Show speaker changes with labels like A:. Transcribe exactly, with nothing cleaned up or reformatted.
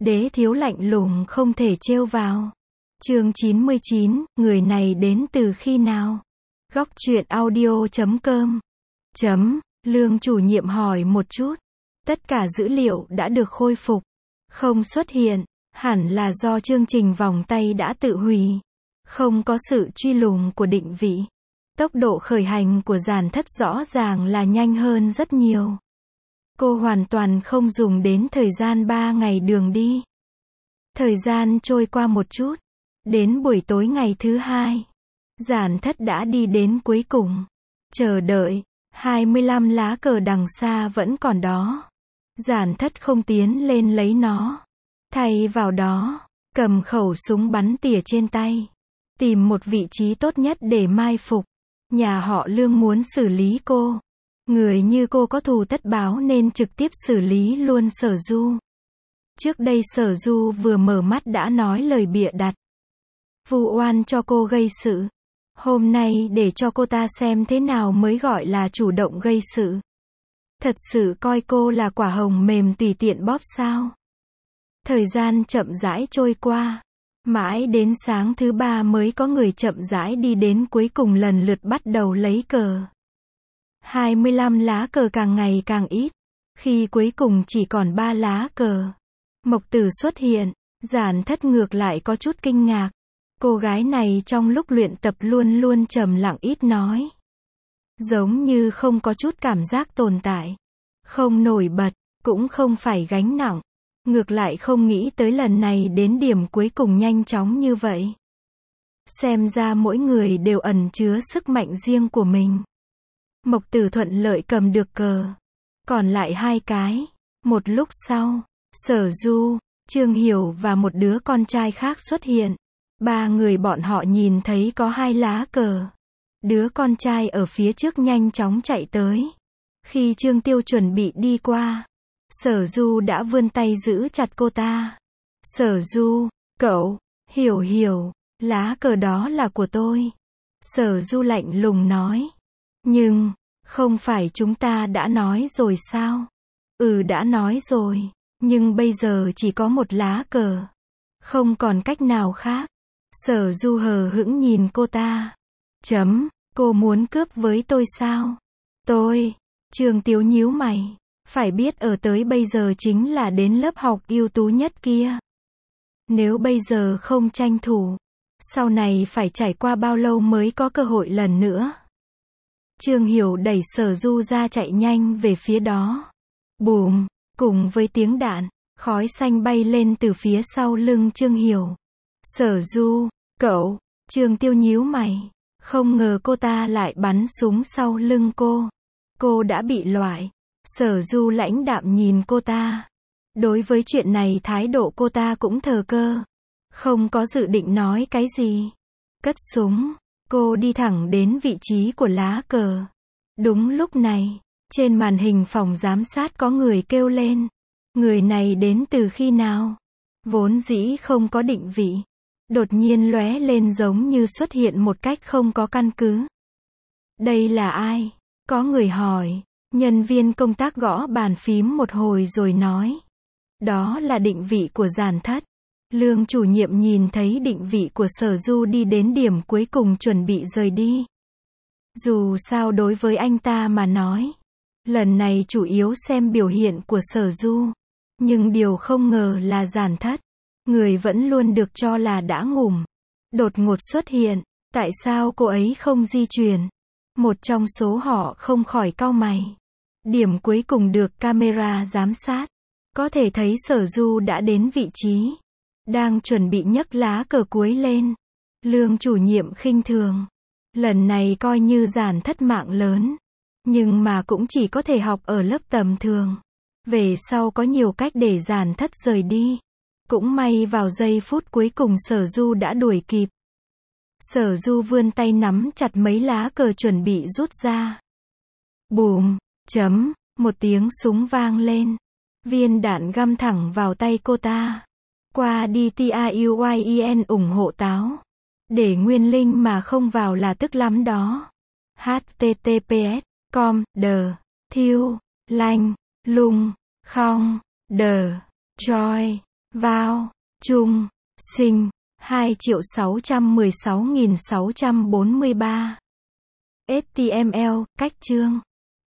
A: Đế thiếu lạnh lùng không thể trêu vào. Chương chín mươi chín, người này đến từ khi nào? Góc truyện audio chấm com. Chấm, Lương chủ nhiệm hỏi một chút. Tất cả dữ liệu đã được khôi phục. Không xuất hiện, hẳn là do chương trình vòng tay đã tự hủy. Không có sự truy lùng của định vị. Tốc độ khởi hành của Giản Thất rõ ràng là nhanh hơn rất nhiều. Cô hoàn toàn không dùng đến thời gian ba ngày đường đi. Thời gian trôi qua một chút. Đến buổi tối ngày thứ hai, Giản Thất đã đi đến cuối cùng. Chờ đợi, hai mươi lăm lá cờ đằng xa vẫn còn đó. Giản Thất không tiến lên lấy nó. Thay vào đó, cầm khẩu súng bắn tỉa trên tay. Tìm một vị trí tốt nhất để mai phục. Nhà họ Lương muốn xử lý cô. Người như cô có thù tất báo nên trực tiếp xử lý luôn Sở Du. Trước đây Sở Du vừa mở mắt đã nói lời bịa đặt. Vu oan cho cô gây sự. Hôm nay để cho cô ta xem thế nào mới gọi là chủ động gây sự. Thật sự coi cô là quả hồng mềm tùy tiện bóp sao? Thời gian chậm rãi trôi qua. Mãi đến sáng thứ ba mới có người chậm rãi đi đến cuối cùng lần lượt bắt đầu lấy cờ. hai mươi lăm lá cờ càng ngày càng ít. Khi cuối cùng chỉ còn ba lá cờ. Mộc Tử xuất hiện. Giản Thất ngược lại có chút kinh ngạc. Cô gái này trong lúc luyện tập luôn luôn trầm lặng ít nói. Giống như không có chút cảm giác tồn tại. Không nổi bật, cũng không phải gánh nặng. Ngược lại không nghĩ tới lần này đến điểm cuối cùng nhanh chóng như vậy. Xem ra mỗi người đều ẩn chứa sức mạnh riêng của mình. Mộc Tử thuận lợi cầm được cờ. Còn lại hai cái. Một lúc sau, Sở Du, Trương Hiểu và một đứa con trai khác xuất hiện. Ba người bọn họ nhìn thấy có hai lá cờ. Đứa con trai ở phía trước nhanh chóng chạy tới. Khi Trương Tiêu chuẩn bị đi qua, Sở Du đã vươn tay giữ chặt cô ta. Sở Du, cậu, Hiểu Hiểu, lá cờ đó là của tôi. Sở Du lạnh lùng nói. Nhưng, không phải chúng ta đã nói rồi sao? Ừ đã nói rồi, nhưng bây giờ chỉ có một lá cờ. Không còn cách nào khác. Sở Du hờ hững nhìn cô ta. Chấm, cô muốn cướp với tôi sao? Tôi, Trương Tiếu nhíu mày. Phải biết ở tới bây giờ chính là đến lớp học ưu tú nhất kia. Nếu bây giờ không tranh thủ, sau này phải trải qua bao lâu mới có cơ hội lần nữa? Trương Hiểu đẩy Sở Du ra chạy nhanh về phía đó. Bùm, cùng với tiếng đạn, khói xanh bay lên từ phía sau lưng Trương Hiểu. Sở Du, cậu, Trương Tiêu nhíu mày. Không ngờ cô ta lại bắn súng sau lưng cô. Cô đã bị loại. Sở Du lãnh đạm nhìn cô ta. Đối với chuyện này thái độ cô ta cũng thờ cơ. Không có dự định nói cái gì. Cất súng. Cô đi thẳng đến vị trí của lá cờ. Đúng lúc này, trên màn hình phòng giám sát có người kêu lên. Người này đến từ khi nào? Vốn dĩ không có định vị. Đột nhiên lóe lên giống như xuất hiện một cách không có căn cứ. Đây là ai? Có người hỏi. Nhân viên công tác gõ bàn phím một hồi rồi nói. Đó là định vị của Giản Thất. Lương chủ nhiệm nhìn thấy định vị của Sở Du đi đến điểm cuối cùng chuẩn bị rời đi. Dù sao đối với anh ta mà nói, lần này chủ yếu xem biểu hiện của Sở Du. Nhưng điều không ngờ là Giản Thất. Người vẫn luôn được cho là đã ngủm. Đột ngột xuất hiện. Tại sao cô ấy không di chuyển? Một trong số họ không khỏi cau mày. Điểm cuối cùng được camera giám sát. Có thể thấy Sở Du đã đến vị trí. Đang chuẩn bị nhấc lá cờ cuối lên. Lương chủ nhiệm khinh thường. Lần này coi như Giản Thất mạng lớn. Nhưng mà cũng chỉ có thể học ở lớp tầm thường. Về sau có nhiều cách để Giản Thất rời đi. Cũng may vào giây phút cuối cùng Sở Du đã đuổi kịp. Sở Du vươn tay nắm chặt mấy lá cờ chuẩn bị rút ra. Bùm, chấm, một tiếng súng vang lên. Viên đạn găm thẳng vào tay cô ta. Qua đi TIUYEN ủng hộ táo. Để nguyên link mà không vào là tức lắm đó. https com đờ thiêu lanh lung không đờ choi Vào. Trung. Sinh. hai triệu sáu trăm mười sáu nghìn sáu trăm bốn mươi ba. ếch ti em eo. Cách chương.